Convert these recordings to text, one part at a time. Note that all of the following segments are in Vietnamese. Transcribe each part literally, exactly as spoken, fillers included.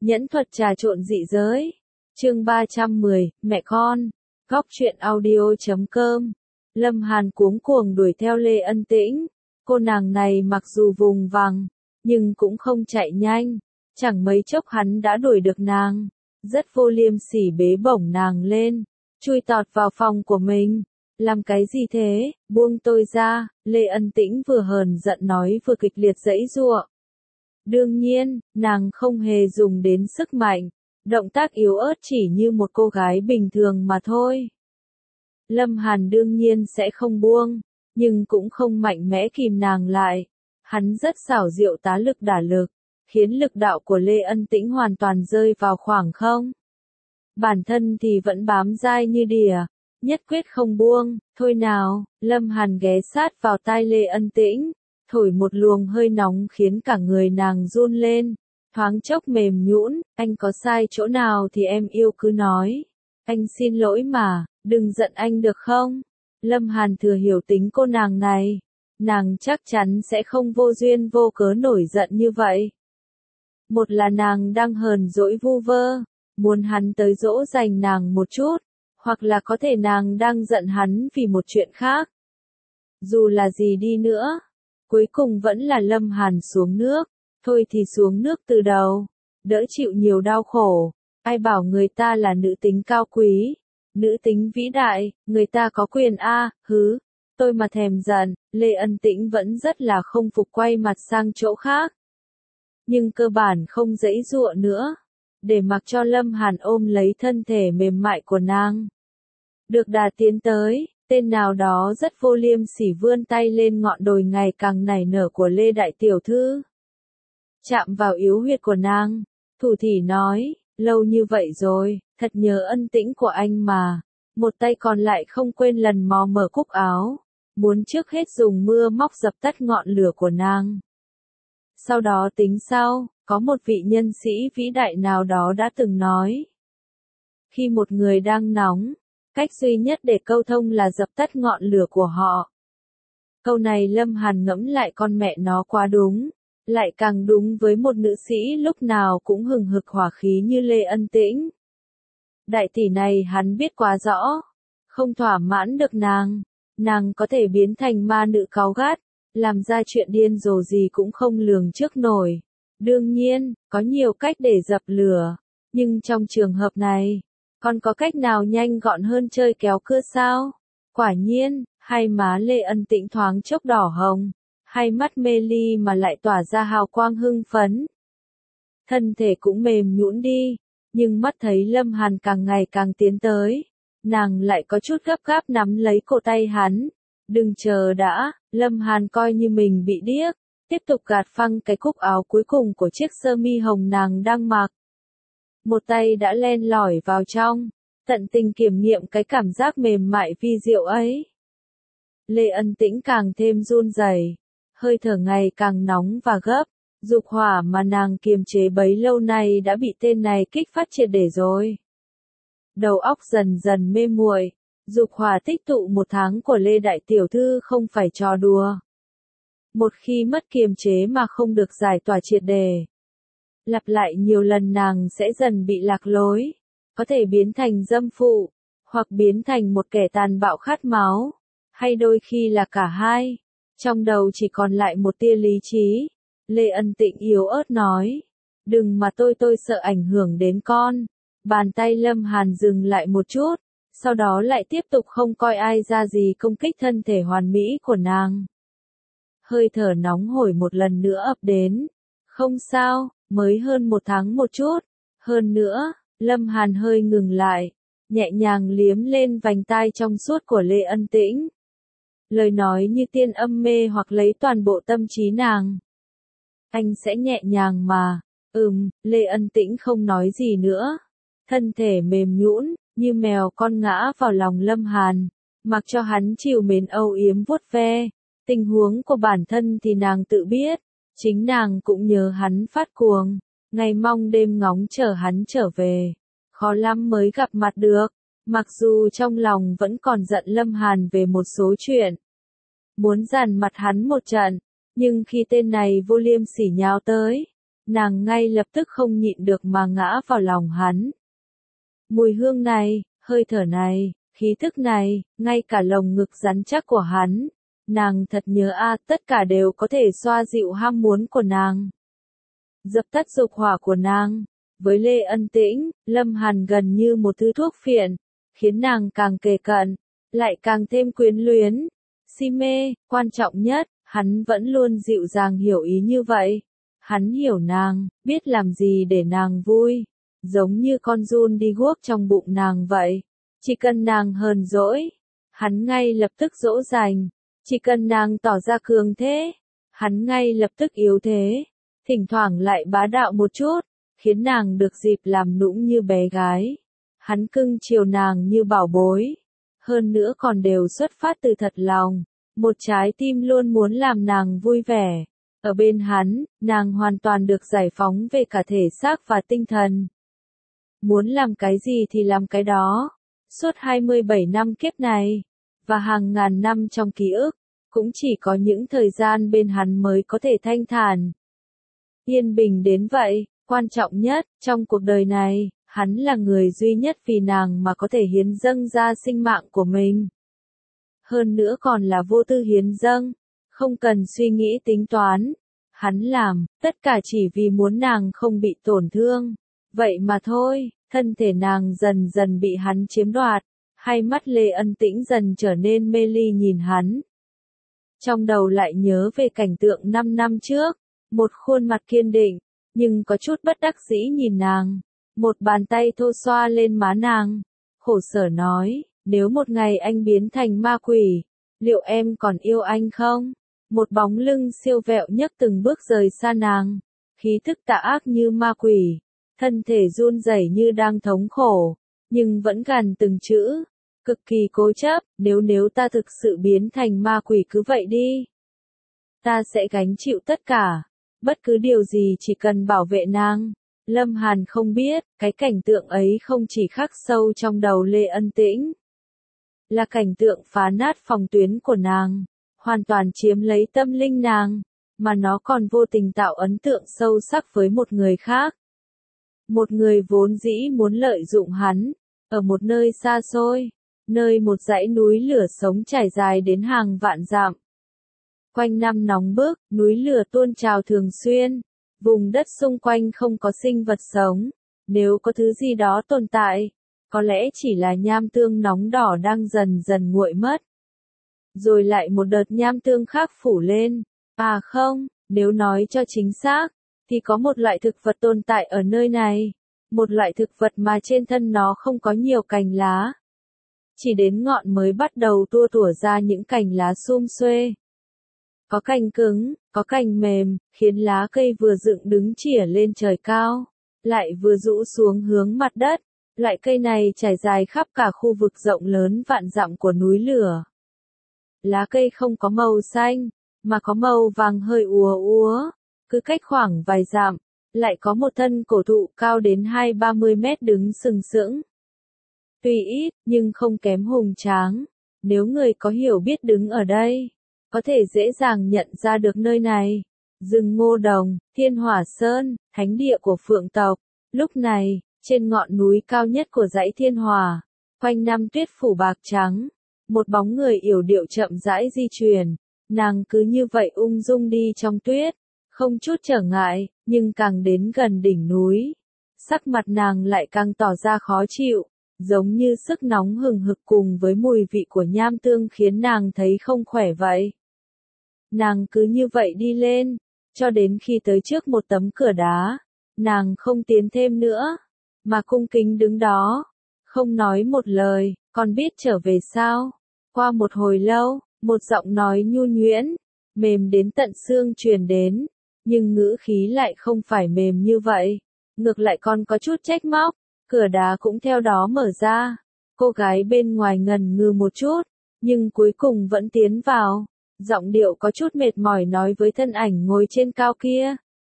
Nhẫn thuật trà trộn dị giới. Chương ba trăm mười, mẹ con. Góc truyện audio chấm com. Lâm Hàn cuống cuồng đuổi theo Lê Ân Tĩnh. Cô nàng này mặc dù vùng vằng, nhưng cũng không chạy nhanh. Chẳng mấy chốc hắn đã đuổi được nàng. Rất vô liêm sỉ bế bổng nàng lên, chui tọt vào phòng của mình. Làm cái gì thế, buông tôi ra, Lê Ân Tĩnh vừa hờn giận nói vừa kịch liệt giãy giụa. Đương nhiên, nàng không hề dùng đến sức mạnh, động tác yếu ớt chỉ như một cô gái bình thường mà thôi. Lâm Hàn đương nhiên sẽ không buông, nhưng cũng không mạnh mẽ kìm nàng lại. Hắn rất xảo diệu tá lực đả lực, khiến lực đạo của Lê Ân Tĩnh hoàn toàn rơi vào khoảng không. Bản thân thì vẫn bám dai như đỉa, nhất quyết không buông. Thôi nào, Lâm Hàn ghé sát vào tai Lê Ân Tĩnh, thổi một luồng hơi nóng khiến cả người nàng run lên, thoáng chốc mềm nhũn. Anh có sai chỗ nào thì em yêu cứ nói. Anh xin lỗi mà, đừng giận anh được không? Lâm Hàn thừa hiểu tính cô nàng này, nàng chắc chắn sẽ không vô duyên vô cớ nổi giận như vậy. Một là nàng đang hờn dỗi vu vơ, muốn hắn tới dỗ dành nàng một chút, hoặc là có thể nàng đang giận hắn vì một chuyện khác. Dù là gì đi nữa, cuối cùng vẫn là Lâm Hàn xuống nước, thôi thì xuống nước từ đầu, đỡ chịu nhiều đau khổ. Ai bảo người ta là nữ tính cao quý, nữ tính vĩ đại, người ta có quyền a, hứ, tôi mà thèm giận. Lê Ân Tĩnh vẫn rất là không phục quay mặt sang chỗ khác. Nhưng cơ bản không giãy giụa nữa, để mặc cho Lâm Hàn ôm lấy thân thể mềm mại của nàng. Được đà tiến tới, tên nào đó rất vô liêm sỉ vươn tay lên ngọn đồi ngày càng nảy nở của Lê Đại Tiểu Thư. Chạm vào yếu huyệt của nàng, thủ thỉ nói, lâu như vậy rồi, thật nhớ Ân Tĩnh của anh mà. Một tay còn lại không quên lần mò mở cúc áo, muốn trước hết dùng mưa móc dập tắt ngọn lửa của nàng. Sau đó tính sau, có một vị nhân sĩ vĩ đại nào đó đã từng nói. Khi một người đang nóng, cách duy nhất để câu thông là dập tắt ngọn lửa của họ. Câu này Lâm Hàn ngẫm lại con mẹ nó quá đúng, lại càng đúng với một nữ sĩ lúc nào cũng hừng hực hỏa khí như Lê Ân Tĩnh. Đại tỷ này hắn biết quá rõ, không thỏa mãn được nàng, nàng có thể biến thành ma nữ cáu gắt, làm ra chuyện điên rồ gì cũng không lường trước nổi. Đương nhiên, có nhiều cách để dập lửa, nhưng trong trường hợp này, còn có cách nào nhanh gọn hơn chơi kéo cưa sao? Quả nhiên, hai má Lê Ân Tĩnh thoáng chốc đỏ hồng, hai mắt mê ly mà lại tỏa ra hào quang hưng phấn. Thân thể cũng mềm nhũn đi, nhưng mắt thấy Lâm Hàn càng ngày càng tiến tới, nàng lại có chút gấp gáp nắm lấy cổ tay hắn. Đừng chờ đã, Lâm Hàn coi như mình bị điếc, tiếp tục gạt phăng cái cúc áo cuối cùng của chiếc sơ mi hồng nàng đang mặc. Một tay đã len lỏi vào trong, tận tình kiểm nghiệm cái cảm giác mềm mại vi diệu ấy. Lê Ân Tĩnh càng thêm run rẩy, hơi thở ngày càng nóng và gấp, dục hỏa mà nàng kiềm chế bấy lâu nay đã bị tên này kích phát triệt để rồi. Đầu óc dần dần mê muội, dục hỏa tích tụ một tháng của Lê Đại Tiểu Thư không phải trò đùa. Một khi mất kiềm chế mà không được giải tỏa triệt để, lặp lại nhiều lần nàng sẽ dần bị lạc lối, có thể biến thành dâm phụ, hoặc biến thành một kẻ tàn bạo khát máu, hay đôi khi là cả hai. Trong đầu chỉ còn lại một tia lý trí. Lê Ân Tĩnh yếu ớt nói, đừng mà tôi tôi sợ ảnh hưởng đến con. Bàn tay Lâm Hàn dừng lại một chút, sau đó lại tiếp tục không coi ai ra gì công kích thân thể hoàn mỹ của nàng. Hơi thở nóng hổi một lần nữa ập đến. Không sao, mới hơn một tháng một chút. Hơn nữa, Lâm Hàn hơi ngừng lại, nhẹ nhàng liếm lên vành tai trong suốt của Lê Ân Tĩnh. Lời nói như tiên âm mê hoặc lấy toàn bộ tâm trí nàng. Anh sẽ nhẹ nhàng mà. Ừm, Lê Ân Tĩnh không nói gì nữa. Thân thể mềm nhũn, như mèo con ngã vào lòng Lâm Hàn, mặc cho hắn chiều mến âu yếm vuốt ve. Tình huống của bản thân thì nàng tự biết, chính nàng cũng nhớ hắn phát cuồng, ngày mong đêm ngóng chờ hắn trở về. Khó lắm mới gặp mặt được, mặc dù trong lòng vẫn còn giận Lâm Hàn về một số chuyện. Muốn dằn mặt hắn một trận, nhưng khi tên này vô liêm sỉ nhào tới, nàng ngay lập tức không nhịn được mà ngã vào lòng hắn. Mùi hương này, hơi thở này, khí thức này, ngay cả lồng ngực rắn chắc của hắn, nàng thật nhớ a, tất cả đều có thể xoa dịu ham muốn của nàng, dập tắt dục hỏa của nàng. Với Lê Ân Tĩnh, Lâm Hàn gần như một thứ thuốc phiện, khiến nàng càng kề cận, lại càng thêm quyến luyến, si mê. Quan trọng nhất, hắn vẫn luôn dịu dàng hiểu ý như vậy. Hắn hiểu nàng, biết làm gì để nàng vui, giống như con giun đi guốc trong bụng nàng vậy. Chỉ cần nàng hờn dỗi, hắn ngay lập tức dỗ dành. Chỉ cần nàng tỏ ra cường thế, hắn ngay lập tức yếu thế. Thỉnh thoảng lại bá đạo một chút, khiến nàng được dịp làm nũng như bé gái. Hắn cưng chiều nàng như bảo bối. Hơn nữa còn đều xuất phát từ thật lòng. Một trái tim luôn muốn làm nàng vui vẻ. Ở bên hắn, nàng hoàn toàn được giải phóng về cả thể xác và tinh thần. Muốn làm cái gì thì làm cái đó. Suốt hai mươi bảy năm kiếp này, và hàng ngàn năm trong ký ức, cũng chỉ có những thời gian bên hắn mới có thể thanh thản, yên bình đến vậy. Quan trọng nhất, trong cuộc đời này, hắn là người duy nhất vì nàng mà có thể hiến dâng ra sinh mạng của mình. Hơn nữa còn là vô tư hiến dâng, không cần suy nghĩ tính toán. Hắn làm, tất cả chỉ vì muốn nàng không bị tổn thương. Vậy mà thôi, thân thể nàng dần dần bị hắn chiếm đoạt, hai mắt Lê Ân Tĩnh dần trở nên mê ly nhìn hắn. Trong đầu lại nhớ về cảnh tượng năm năm trước, một khuôn mặt kiên định, nhưng có chút bất đắc dĩ nhìn nàng, một bàn tay thô xoa lên má nàng, khổ sở nói, nếu một ngày anh biến thành ma quỷ, liệu em còn yêu anh không? Một bóng lưng siêu vẹo nhấc từng bước rời xa nàng, khí thức tà ác như ma quỷ, thân thể run rẩy như đang thống khổ, nhưng vẫn gằn từng chữ, cực kỳ cố chấp, nếu nếu ta thực sự biến thành ma quỷ cứ vậy đi. Ta sẽ gánh chịu tất cả, bất cứ điều gì chỉ cần bảo vệ nàng. Lâm Hàn không biết, cái cảnh tượng ấy không chỉ khắc sâu trong đầu Lê Ân Tĩnh, là cảnh tượng phá nát phòng tuyến của nàng, hoàn toàn chiếm lấy tâm linh nàng, mà nó còn vô tình tạo ấn tượng sâu sắc với một người khác. Một người vốn dĩ muốn lợi dụng hắn, ở một nơi xa xôi, nơi một dãy núi lửa sống trải dài đến hàng vạn dặm. Quanh năm nóng bức, núi lửa tuôn trào thường xuyên, vùng đất xung quanh không có sinh vật sống, nếu có thứ gì đó tồn tại, có lẽ chỉ là nham tương nóng đỏ đang dần dần nguội mất. Rồi lại một đợt nham tương khác phủ lên, à không, nếu nói cho chính xác, thì có một loại thực vật tồn tại ở nơi này, một loại thực vật mà trên thân nó không có nhiều cành lá. Chỉ đến ngọn mới bắt đầu tua tủa ra những cành lá sum xuê. Có cành cứng, có cành mềm, khiến lá cây vừa dựng đứng chỉa lên trời cao, lại vừa rũ xuống hướng mặt đất. Loại cây này trải dài khắp cả khu vực rộng lớn vạn dặm của núi lửa. Lá cây không có màu xanh, mà có màu vàng hơi úa úa, cứ cách khoảng vài dặm, lại có một thân cổ thụ cao đến hai ba mươi mét đứng sừng sững. Tuy ít, nhưng không kém hùng tráng. Nếu người có hiểu biết đứng ở đây, có thể dễ dàng nhận ra được nơi này. Rừng Ngô Đồng, Thiên Hỏa Sơn, thánh địa của Phượng tộc. Lúc này, trên ngọn núi cao nhất của dãy Thiên Hỏa, quanh năm tuyết phủ bạc trắng, một bóng người yểu điệu chậm rãi di chuyển. Nàng cứ như vậy ung dung đi trong tuyết, không chút trở ngại, nhưng càng đến gần đỉnh núi, sắc mặt nàng lại càng tỏ ra khó chịu, giống như sức nóng hừng hực cùng với mùi vị của nham tương khiến nàng thấy không khỏe vậy. Nàng cứ như vậy đi lên, cho đến khi tới trước một tấm cửa đá, nàng không tiến thêm nữa, mà cung kính đứng đó, không nói một lời, còn biết trở về sao? Qua một hồi lâu, một giọng nói nhu nhuyễn, mềm đến tận xương truyền đến, nhưng ngữ khí lại không phải mềm như vậy, ngược lại còn có chút trách móc. Cửa đá cũng theo đó mở ra, cô gái bên ngoài ngần ngừ một chút, nhưng cuối cùng vẫn tiến vào, giọng điệu có chút mệt mỏi nói với thân ảnh ngồi trên cao kia.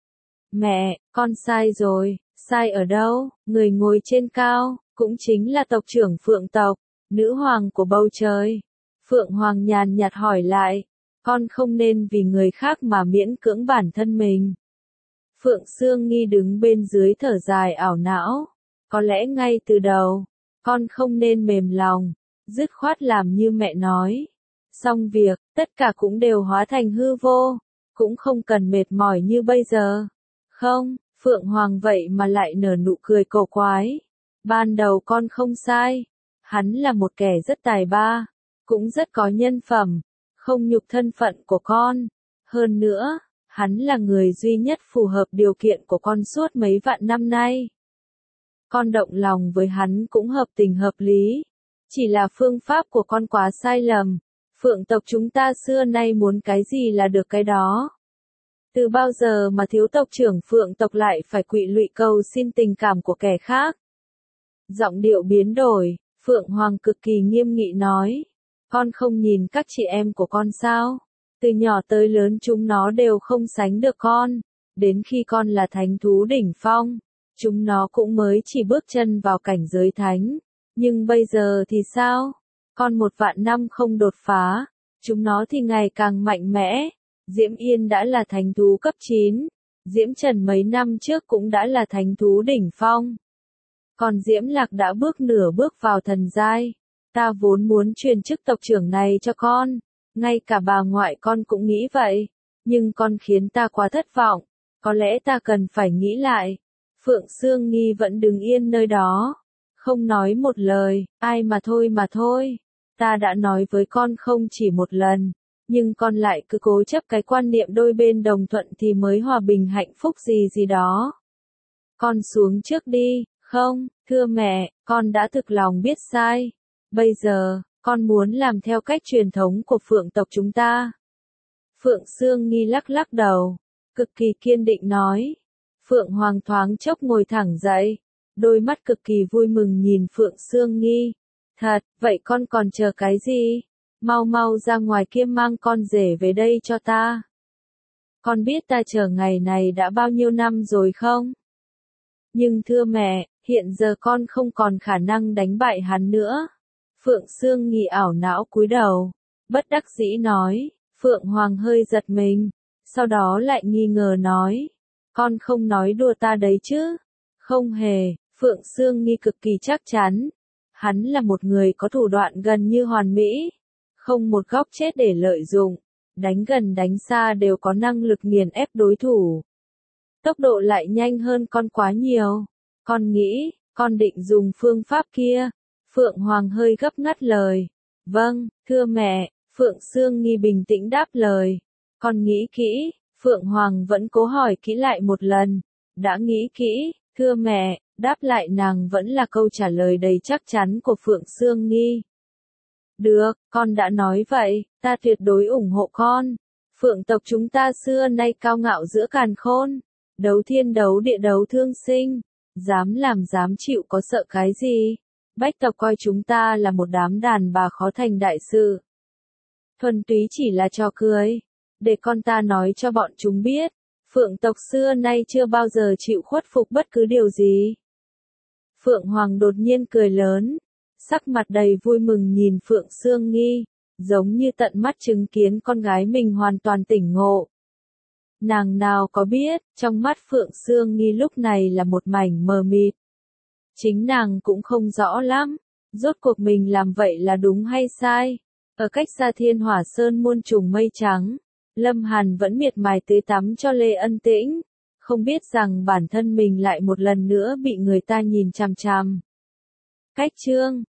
Mẹ, con sai rồi, sai ở đâu? Người ngồi trên cao, cũng chính là tộc trưởng Phượng tộc, nữ hoàng của bầu trời. Phượng Hoàng nhàn nhạt hỏi lại, con không nên vì người khác mà miễn cưỡng bản thân mình. Phượng Sương Nghi đứng bên dưới thở dài ảo não. Có lẽ ngay từ đầu, con không nên mềm lòng, dứt khoát làm như mẹ nói. Xong việc, tất cả cũng đều hóa thành hư vô, cũng không cần mệt mỏi như bây giờ. Không, Phượng Hoàng vậy mà lại nở nụ cười cổ quái. Ban đầu con không sai, hắn là một kẻ rất tài ba, cũng rất có nhân phẩm, không nhục thân phận của con. Hơn nữa, hắn là người duy nhất phù hợp điều kiện của con suốt mấy vạn năm nay. Con động lòng với hắn cũng hợp tình hợp lý. Chỉ là phương pháp của con quá sai lầm. Phượng tộc chúng ta xưa nay muốn cái gì là được cái đó. Từ bao giờ mà thiếu tộc trưởng Phượng tộc lại phải quỵ lụy cầu xin tình cảm của kẻ khác? Giọng điệu biến đổi, Phượng Hoàng cực kỳ nghiêm nghị nói. Con không nhìn các chị em của con sao? Từ nhỏ tới lớn chúng nó đều không sánh được con. Đến khi con là thánh thú đỉnh phong, chúng nó cũng mới chỉ bước chân vào cảnh giới thánh. Nhưng bây giờ thì sao? Con một vạn năm không đột phá, chúng nó thì ngày càng mạnh mẽ. Diễm Yên đã là thánh thú cấp chín, Diễm Trần mấy năm trước cũng đã là thánh thú đỉnh phong. Còn Diễm Lạc đã bước nửa bước vào thần giai. Ta vốn muốn truyền chức tộc trưởng này cho con, ngay cả bà ngoại con cũng nghĩ vậy, nhưng con khiến ta quá thất vọng, có lẽ ta cần phải nghĩ lại. Phượng Sương Nghi vẫn đứng yên nơi đó, không nói một lời. Ai mà thôi mà thôi, ta đã nói với con không chỉ một lần, nhưng con lại cứ cố chấp cái quan niệm đôi bên đồng thuận thì mới hòa bình hạnh phúc gì gì đó. Con xuống trước đi. Không, thưa mẹ, con đã thực lòng biết sai. Bây giờ, con muốn làm theo cách truyền thống của Phượng tộc chúng ta. Phượng Sương Nghi lắc lắc đầu, cực kỳ kiên định nói. Phượng Hoàng thoáng chốc ngồi thẳng dậy, đôi mắt cực kỳ vui mừng nhìn Phượng Sương Nghi. Thật, vậy con còn chờ cái gì? Mau mau ra ngoài kia mang con rể về đây cho ta. Con biết ta chờ ngày này đã bao nhiêu năm rồi không? Nhưng thưa mẹ, hiện giờ con không còn khả năng đánh bại hắn nữa. Phượng Sương Nghi ảo não cúi đầu, bất đắc dĩ nói. Phượng Hoàng hơi giật mình, sau đó lại nghi ngờ nói. Con không nói đùa ta đấy chứ? Không hề, Phượng Sương Nghi cực kỳ chắc chắn. Hắn là một người có thủ đoạn gần như hoàn mỹ, không một góc chết để lợi dụng, đánh gần đánh xa đều có năng lực nghiền ép đối thủ. Tốc độ lại nhanh hơn con quá nhiều. Con nghĩ, con định dùng phương pháp kia. Phượng Hoàng hơi gấp ngắt lời. Vâng, thưa mẹ, Phượng Sương Nghi bình tĩnh đáp lời. Con nghĩ kỹ. Phượng Hoàng vẫn cố hỏi kỹ lại một lần. Đã nghĩ kỹ, thưa mẹ, đáp lại nàng vẫn là câu trả lời đầy chắc chắn của Phượng Sương Nghi. Được, con đã nói vậy, ta tuyệt đối ủng hộ con. Phượng tộc chúng ta xưa nay cao ngạo giữa càn khôn. Đấu thiên đấu địa đấu thương sinh. Dám làm dám chịu có sợ cái gì? Bách tộc coi chúng ta là một đám đàn bà khó thành đại sự. Thuần túy chỉ là trò cười. Để con ta nói cho bọn chúng biết. Phượng tộc xưa nay chưa bao giờ chịu khuất phục bất cứ điều gì. Phượng Hoàng đột nhiên cười lớn. Sắc mặt đầy vui mừng nhìn Phượng Sương Nghi. Giống như tận mắt chứng kiến con gái mình hoàn toàn tỉnh ngộ. Nàng nào có biết, trong mắt Phượng Sương Nghi lúc này là một mảnh mờ mịt. Chính nàng cũng không rõ lắm, rốt cuộc mình làm vậy là đúng hay sai. Ở cách xa Thiên Hỏa Sơn muôn trùng mây trắng, Lâm Hàn vẫn miệt mài tưới tắm cho Lê Ân Tĩnh, không biết rằng bản thân mình lại một lần nữa bị người ta nhìn chằm chằm. Cách chương